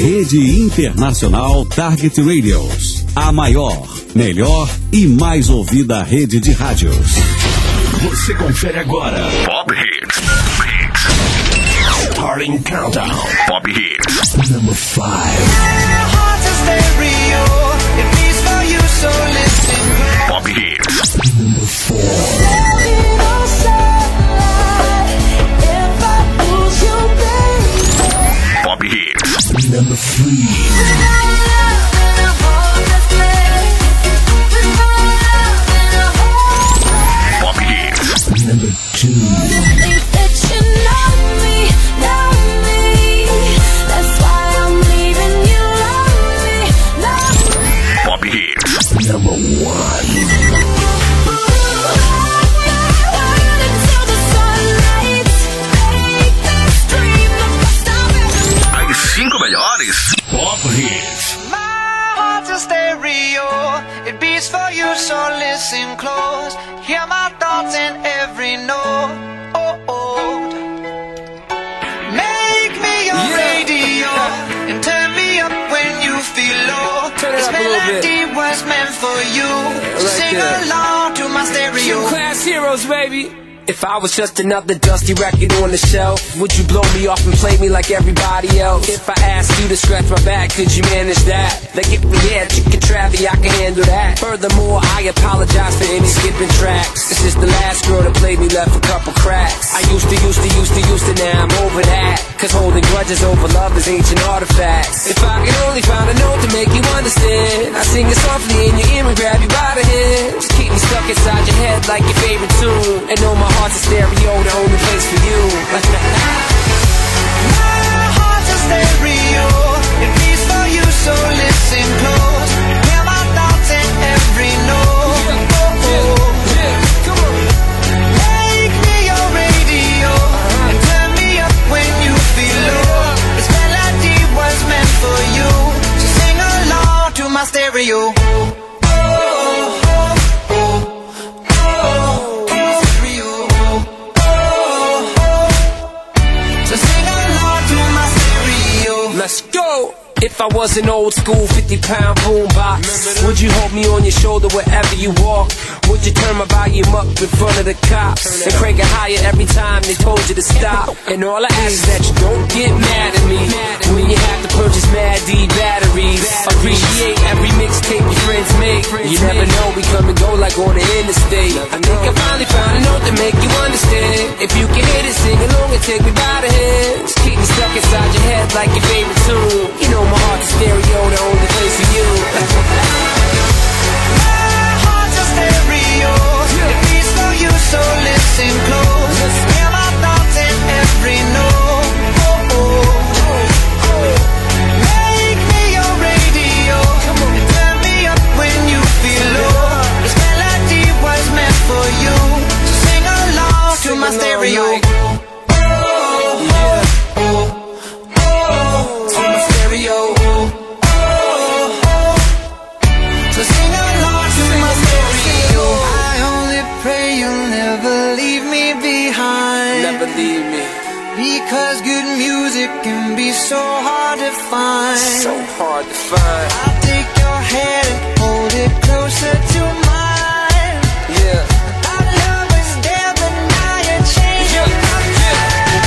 Rede Internacional Target Radios. A maior, melhor e mais ouvida rede de rádios. Você confere agora Pop Hits. Starting Countdown. Pop Hits. Number 5. Pop Hits. Number 4. Pop Hits. Number 3. Pop Hits. Number 2. Pop Hits. Number 1. As 5 melhores Pop Hits. My heart's a stereo. It beats for you, so listen close. Hear my thoughts in every note. Make me your radio and turn me up when you feel low. This melody was meant for you. So sing along to my stereo. Gym Class Heroes, baby. If I was just another dusty record on the shelf, would you blow me off and play me like everybody else? If I asked you to scratch my back, could you manage that? Like if we had chicken Travie, I can handle that. Furthermore, I apologize for any skipping tracks. This is the last girl that played me, left a couple cracks. I used to, now I'm over that. Cause holding grudges over love is ancient artifacts. If I could only find a note to make you understand, I sing it softly in your ear and grab you by the hand. Just keep me stuck inside your head like your favorite tune. And know my heart's a stereo, the only place for you. My heart's a stereo. It beats for you, so listen close. Hear my thoughts in every note. Come on. Make me your radio and turn me up when you feel low. This melody was meant for you, so sing along to my stereo. Let's go! If I was an old school 50-pound boombox, would you hold me on your shoulder wherever you walk? Would you turn my volume up in front of the cops and crank it higher every time they told you to stop? And all I ask is that you don't get mad at me when you have to purchase Mad D batteries. Appreciate every mixtape your friends make. You never know, we come and go like on the interstate. I think I finally found a note to make you understand. If you can hit it, sing along and take me by the hand. Just keep me stuck inside your head like your favorite tune. You know my heart's a stereo, the only place for you. My heart's a stereo. It beats for you, so listen close. Hear my thoughts in every note. Make me your radio and turn me up when you feel low. This melody was meant for you, so sing along to my stereo. Because good music can be so hard to find. So hard to find. I'll take your hand and hold it closer to mine. Yeah. Our love was there, but now you're changing my mind.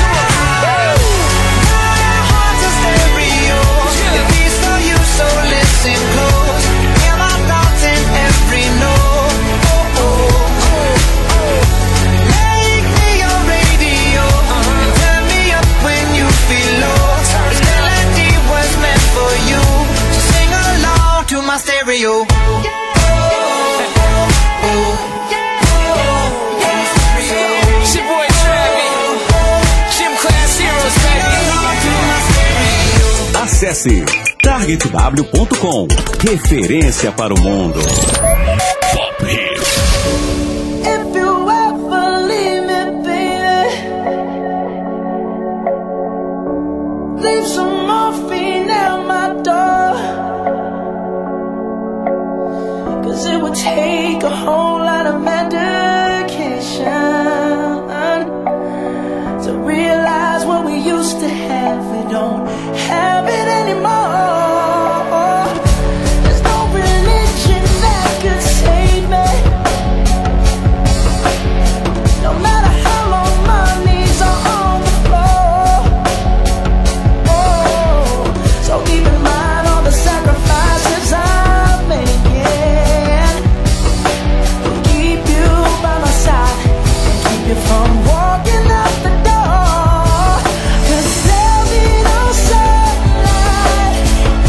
My heart's a stereo. It beats for you, so listen close. Hear my thoughts in every note. Make me your radio and turn me up when you feel low. This melody was meant for you, so sing along to my stereo. It's your boy Travie. Gym Class Heroes, baby. Acesse targetw.com. Referência para o mundo. Pop Hits. If you ever leave me, baby, leave some morphine at my door. 'Cause it would take a whole lot of medication to realize what we used to to have, we don't have it anymore. There's no religion that could save me. No matter how long my knees are on the floor. Oh, so keep in mind all the sacrifices I'm making. Will keep you by my side and keep you from walking out the door. 'Cause there'll be no sunlight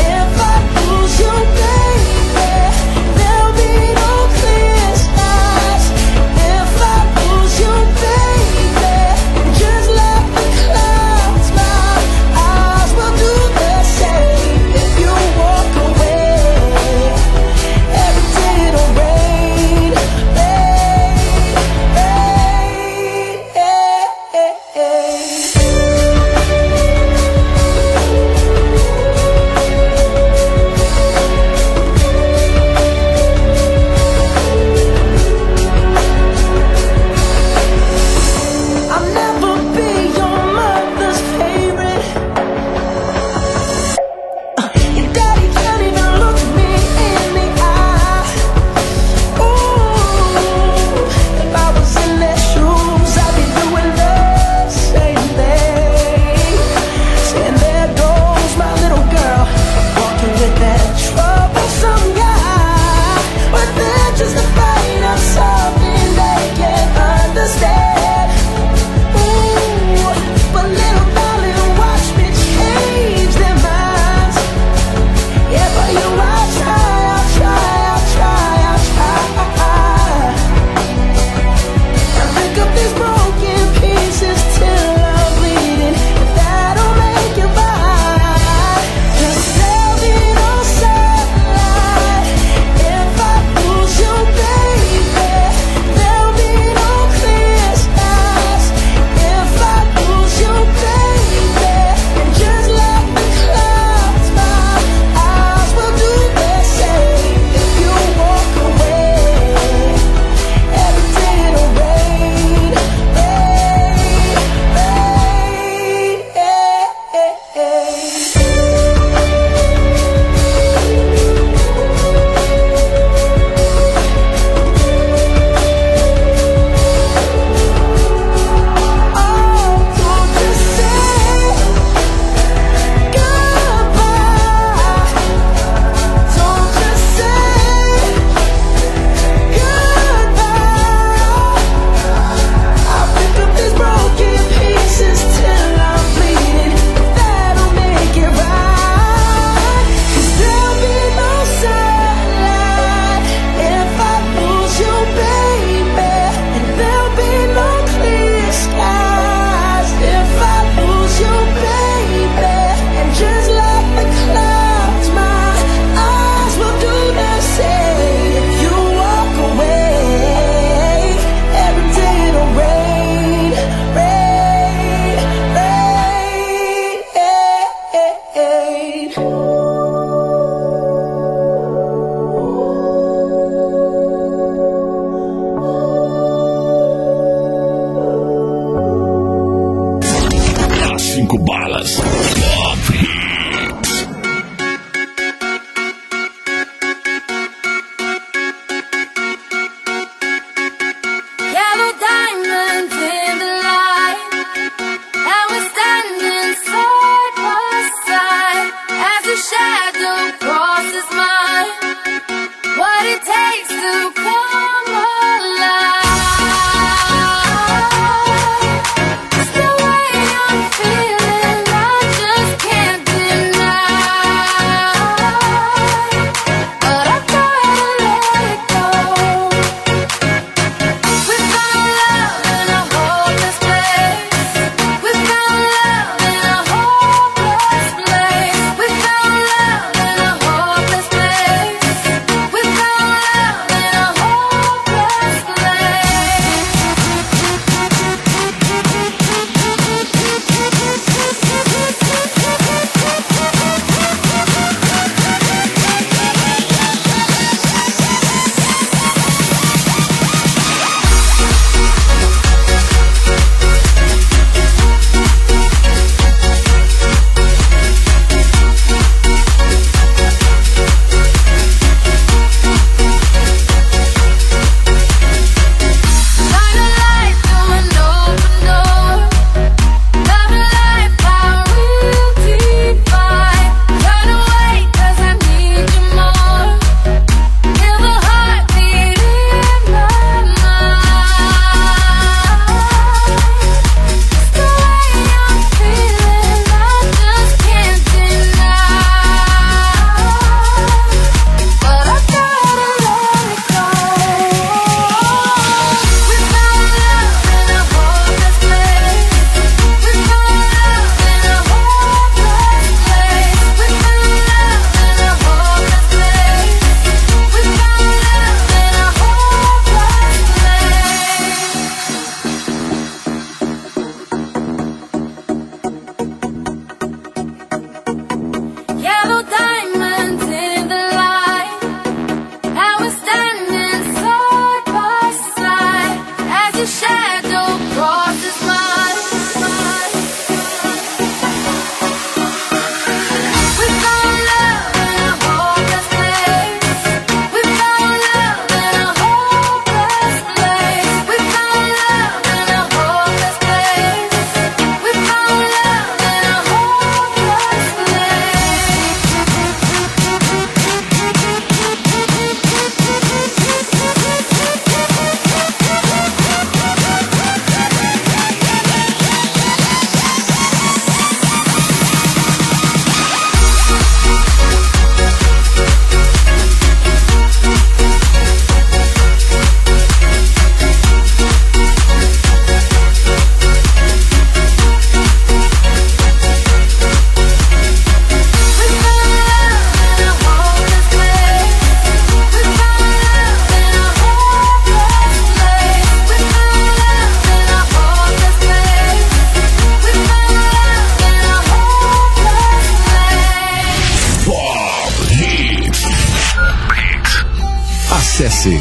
Acesse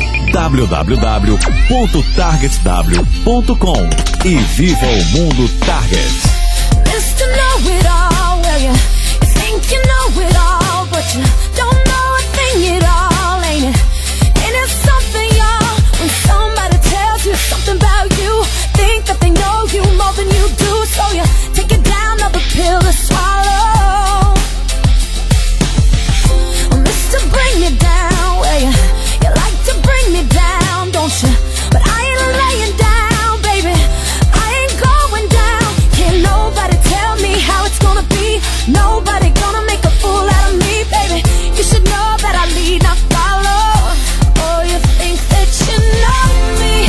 www.targetw.com e viva o mundo Target. Mr. Know-it-all, well, you think you know it all, but you don't know a thing at all, ain't it? Ain't it something, y'all, when somebody tells you something about you, think that they know you more than you do, so you take it down, another pill to swallow. Well, Mr. Bring Me Down, well, you like to bring me down, don't you? But I ain't laying down, baby, I ain't going down. Can't nobody tell me how it's gonna be. Nobody gonna make a fool out of me, baby. You should know that I lead, not follow. Oh, you think that you know me,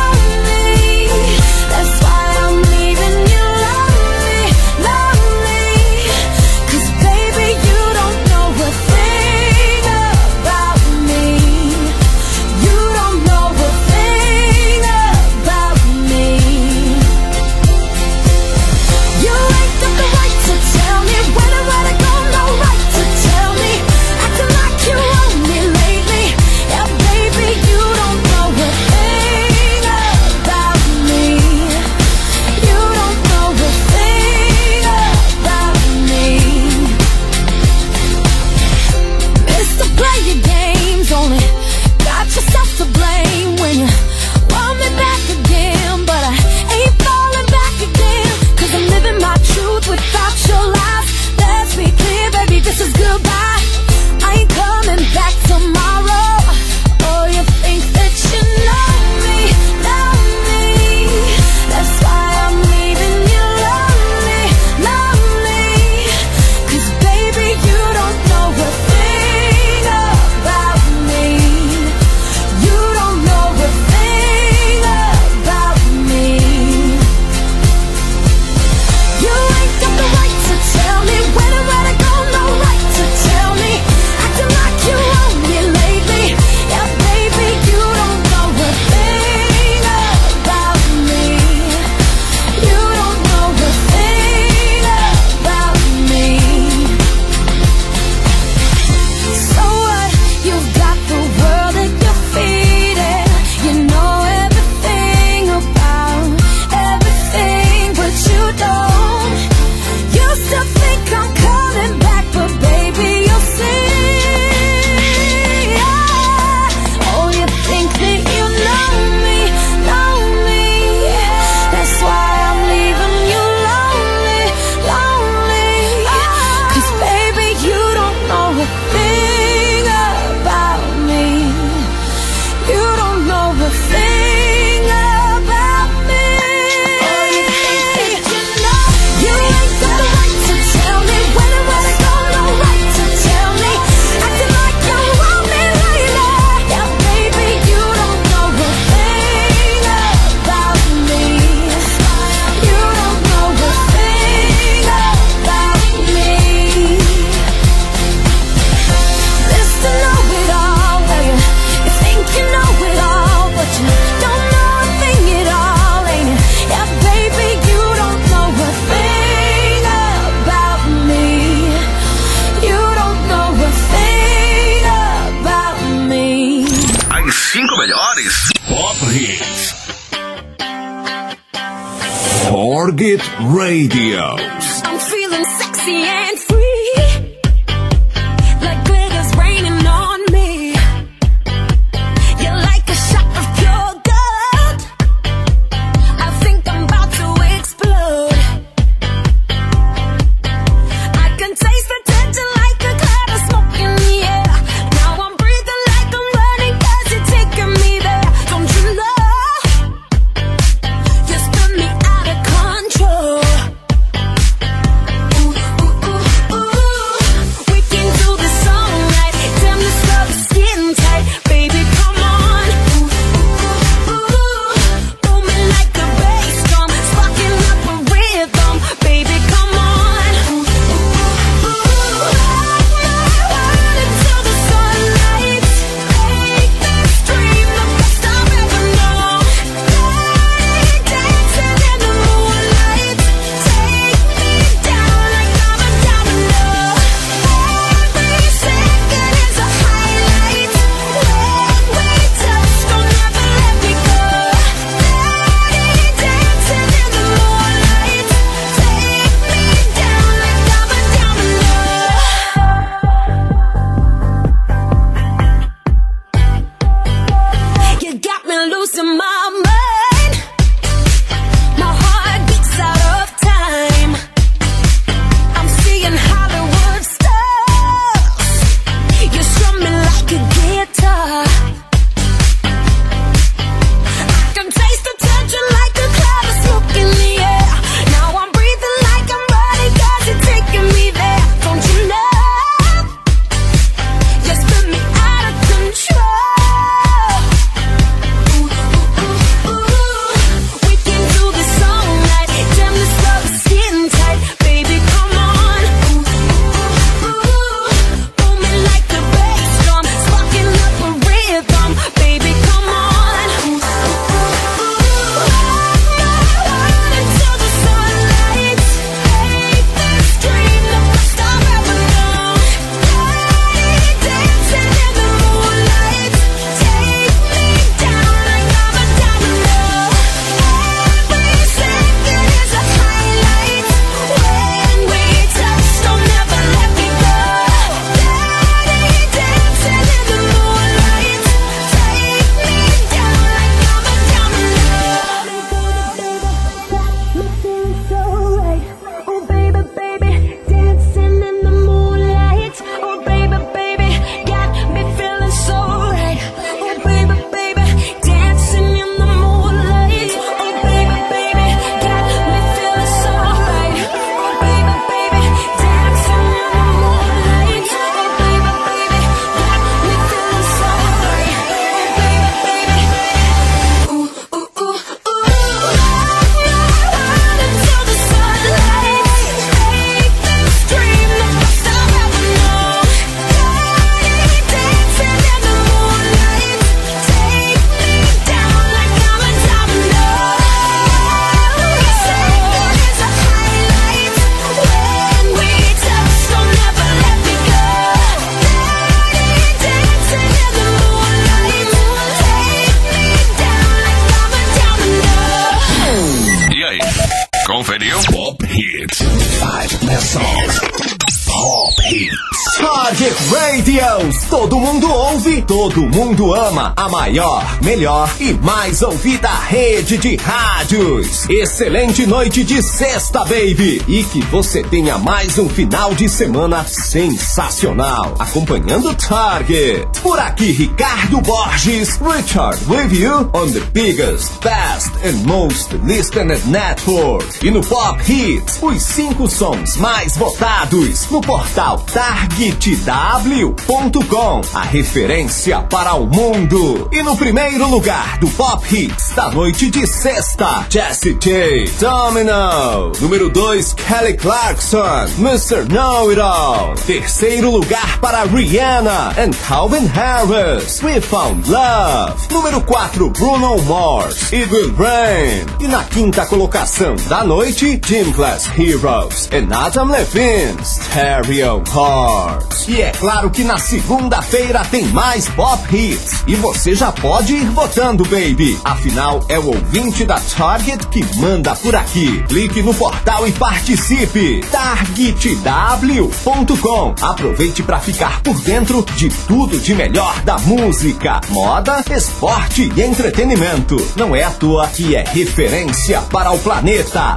that's why I'm leaving you lonely, lonely. 'Cause baby, you don't know a thing about me. You don't know a thing about me. You ain't got the right to tell me when and where to go, no right to tell me. Acting like you own me lately. Yeah, baby, you don't know a thing about me. You don't know a thing about me. Mr. Play your games, only got yourself to blame when you want me back again, but I ain't falling back again, 'cause I'm living my truth without your lies. Let's be clear, baby, this is goodbye. I ain't coming back tomorrow. Oh, you think that you know me, that's why I'm leaving you lonely, lonely. 'Cause baby, you don't know a thing about me. You don't know a thing about me. You ain't got the right to tell me when and where to go, no right to tell me. Acting like you own me lately. Yeah, baby, you don't know a thing about me. You don't know a thing about me. So what? You've got the world at your feet, and you know everything about everything, but you don't. You still think I'm coming back, but baby, you'll see. Oh, you think that you know me, that's why I'm leaving you lonely, lonely. 'Cause baby, you don't know a thing about me. You don't know a thing about me. Oh, you think that you know. You ain't got the right to tell me when and where to go, no right to tell me. Acting like you want me lately. Yeah, baby, you don't know a thing about me. You don't know a thing about me. Mr. Know-it-all, well, you think you know it all, but you don't know a thing at all, ain't it? Yeah, baby, you don't know a thing about me. You don't know a thing about me. As 5 melhores Pop Hits. Target Radio. I'm feeling sexy and free, like glitter's raining on me. You're like a shot of pure gold. I think I'm about to explode. I can taste the tension like a cloud of smoke in the air. Now I'm breathing like I'm running, 'cause you're taking me there. Don't you know? You spin me out of control. Ooh, ooh, ooh. Radios. Todo mundo ouve, todo mundo ama. A maior, melhor e mais ouvida rede de rádios. Excelente noite de sexta, baby. E que você tenha mais um final de semana sensacional. Acompanhando Target. Por aqui, Ricardo Borges. Richard with you on the biggest, best and most listened network. E no Pop Hits, os 5 sons mais votados no portal TargetW.com, a referência para o mundo. E no primeiro lugar do Pop Hits da noite de sexta, Jessie J, Domino. Número 2, Kelly Clarkson, Mr. Know-It-All. Terceiro lugar para Rihanna and Calvin Harris, We Found Love. Número 4, Bruno Mars e Good Brain. E na quinta colocação da noite, Gym Class Heroes and Adam Levine, Stereo Hearts. E é claro que na segunda-feira tem mais Pop Hits. E você já pode ir votando, baby. Afinal, é o ouvinte da Target que manda por aqui. Clique no portal e participe. TargetW.com. Aproveite para ficar por dentro de tudo de melhor da música, moda, esporte e entretenimento. Não é à toa que é referência para o planeta.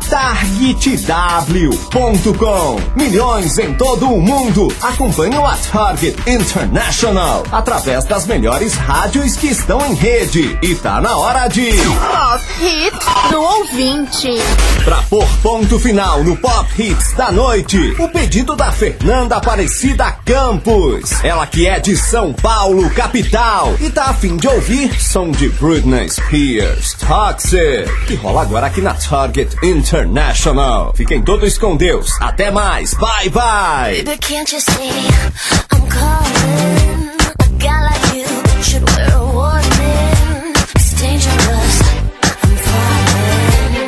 TargetW.com. Milhões em todo o mundo acompanham a Target International através das melhores rádios que estão em rede. E tá na hora de Pop Hits do ouvinte. Pra pôr ponto final no Pop Hits da noite, o pedido da Fernanda Aparecida Campos. Ela que é de São Paulo, capital, e tá a fim de ouvir som de Britney Spears, Toxic, que rola agora aqui na Target International. Fiquem todos com Deus. Até mais. Bye, bye. Baby, can't you see I'm calling? A guy like you should wear a warning. It's dangerous. I'm falling.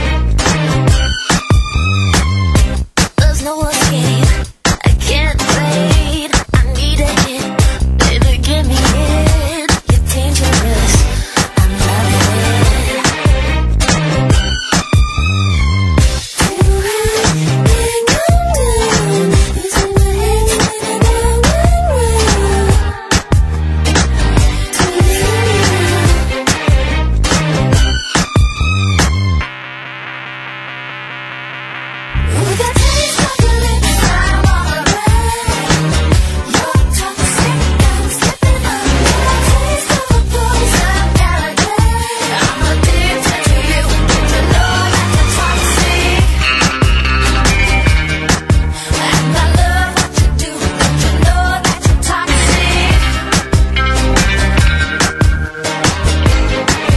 There's no escape. I can't wait. I need a hit. Baby, give me it. You're dangerous. I'm loving it.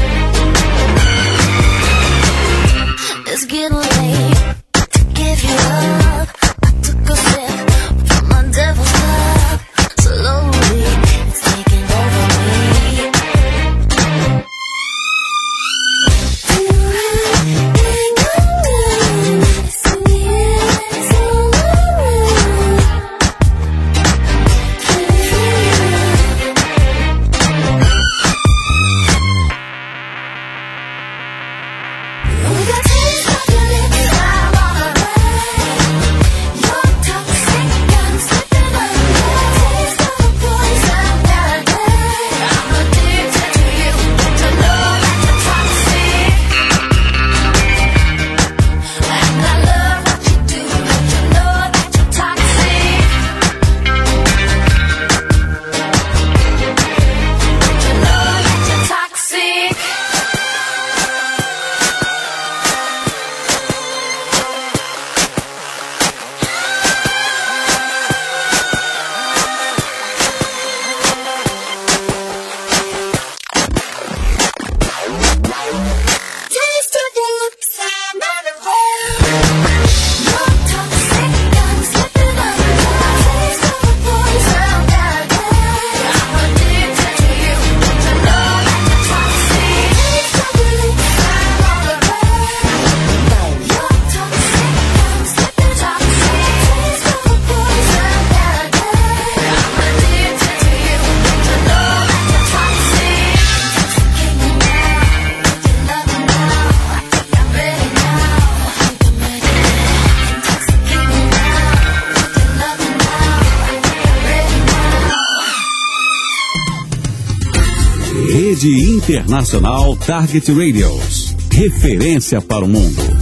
It's getting late to give you up. Rede Internacional Target Radios. Referência para o mundo.